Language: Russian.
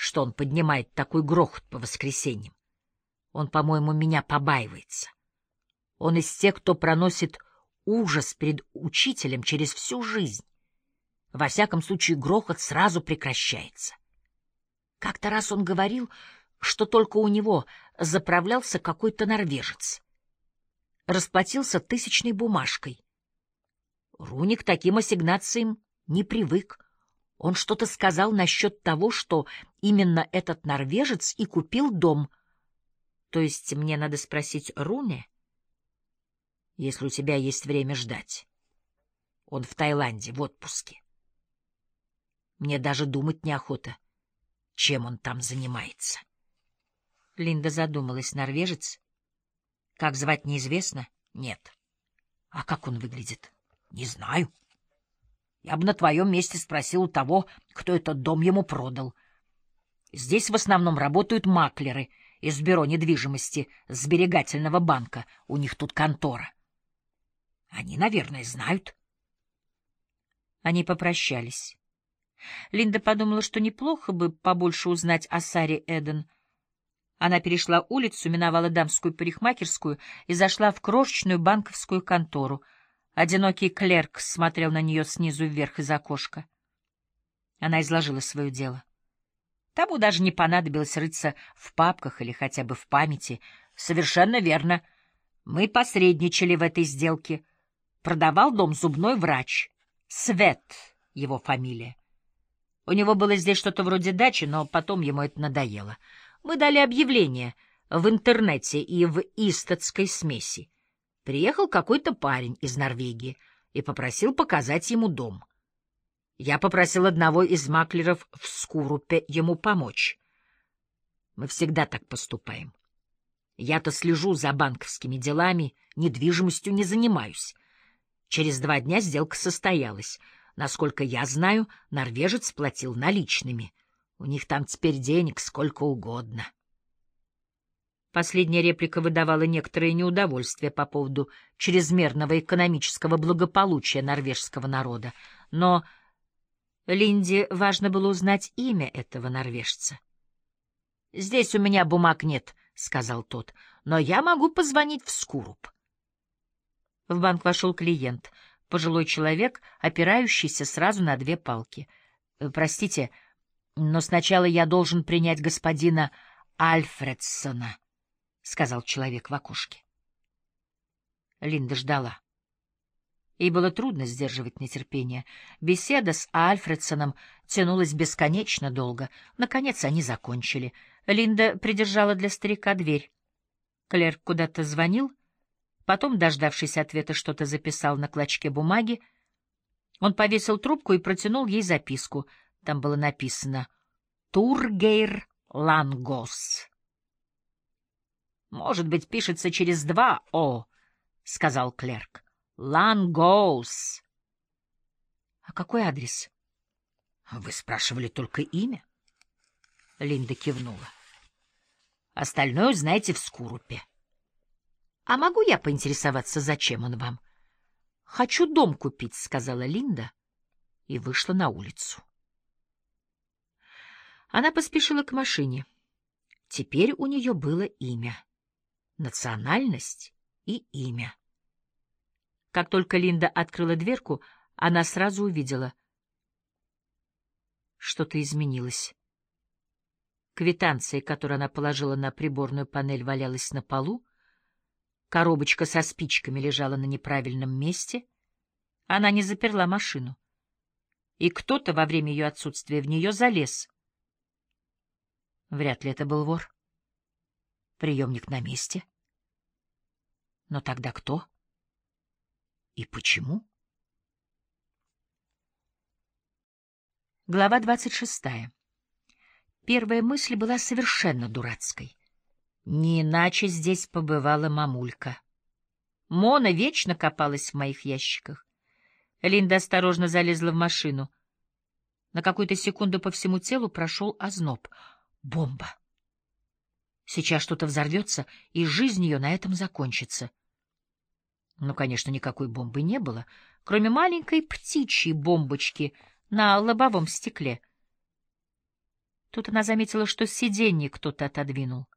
что он поднимает такой грохот по воскресеньям. Он, по-моему, меня побаивается. Он из тех, кто проносит ужас перед учителем через всю жизнь. Во всяком случае, грохот сразу прекращается. Как-то раз он говорил, что только у него заправлялся какой-то норвежец. Расплатился 1000 бумажкой. Руни к таким ассигнациям не привык. Он что-то сказал насчет того, что именно этот норвежец и купил дом. То есть мне надо спросить Руни, если у тебя есть время ждать. Он в Таиланде, в отпуске. Мне даже думать неохота, чем он там занимается. Линда задумалась. Норвежец? Как звать, неизвестно? Нет. А как он выглядит? Не знаю. Я бы на твоем месте спросил у того, кто этот дом ему продал. Здесь в основном работают маклеры из бюро недвижимости Сберегательного банка. У них тут контора. Они, наверное, знают. Они попрощались. Линда подумала, что неплохо бы побольше узнать о Саре Эден. Она перешла улицу, миновала дамскую парикмахерскую и зашла в крошечную банковскую контору. Одинокий клерк смотрел на нее снизу вверх из окошка. Она изложила свое дело. Тому даже не понадобилось рыться в папках или хотя бы в памяти. Совершенно верно. Мы посредничали в этой сделке. Продавал дом зубной врач. Свет — его фамилия. У него было здесь что-то вроде дачи, но потом ему это надоело. Мы дали объявление в интернете и в истатской смеси. Приехал какой-то парень из Норвегии и попросил показать ему дом. Я попросил одного из маклеров в Скурупе ему помочь. Мы всегда так поступаем. Я-то слежу за банковскими делами, недвижимостью не занимаюсь. Через 2 дня сделка состоялась. Насколько я знаю, норвежец платил наличными. У них там теперь денег сколько угодно. Последняя реплика выдавала некоторое неудовольствие по поводу чрезмерного экономического благополучия норвежского народа. Но Линде важно было узнать имя этого норвежца. «Здесь у меня бумаг нет», — сказал тот, — «но я могу позвонить в Скуруп». В банк вошел клиент, пожилой человек, опирающийся сразу на 2 палки. «Простите, но сначала я должен принять господина Альфредсона», — сказал человек в окошке. Линда ждала. Ей было трудно сдерживать нетерпение. Беседа с Альфредсоном тянулась бесконечно долго. Наконец они закончили. Линда придержала для старика дверь. Клерк куда-то звонил. Потом, дождавшись ответа, что-то записал на клочке бумаги. Он повесил трубку и протянул ей записку. Там было написано «Тургейр Лангос». «Может быть, пишется через 2 «о», — сказал клерк. «Лангос». «А какой адрес?» «Вы спрашивали только имя?» Линда кивнула. «Остальное узнаете в Скурупе». «А могу я поинтересоваться, зачем он вам?» «Хочу дом купить», — сказала Линда и вышла на улицу. Она поспешила к машине. Теперь у нее было имя, национальность и имя. Как только Линда открыла дверку, она сразу увидела. Что-то изменилось. Квитанция, которую она положила на приборную панель, валялась на полу. Коробочка со спичками лежала на неправильном месте. Она не заперла машину. И кто-то во время ее отсутствия в нее залез. Вряд ли это был вор. Приемник на месте. Но тогда кто? И почему? Глава 26. Первая мысль была совершенно дурацкой. Не иначе здесь побывала мамулька. Мона вечно копалась в моих ящиках. Линда осторожно залезла в машину. На какую-то секунду по всему телу прошел озноб. Бомба. Сейчас что-то взорвется, и жизнь ее на этом закончится. Ну, конечно, никакой бомбы не было, кроме маленькой птичьей бомбочки на лобовом стекле. Тут она заметила, что сиденье кто-то отодвинул.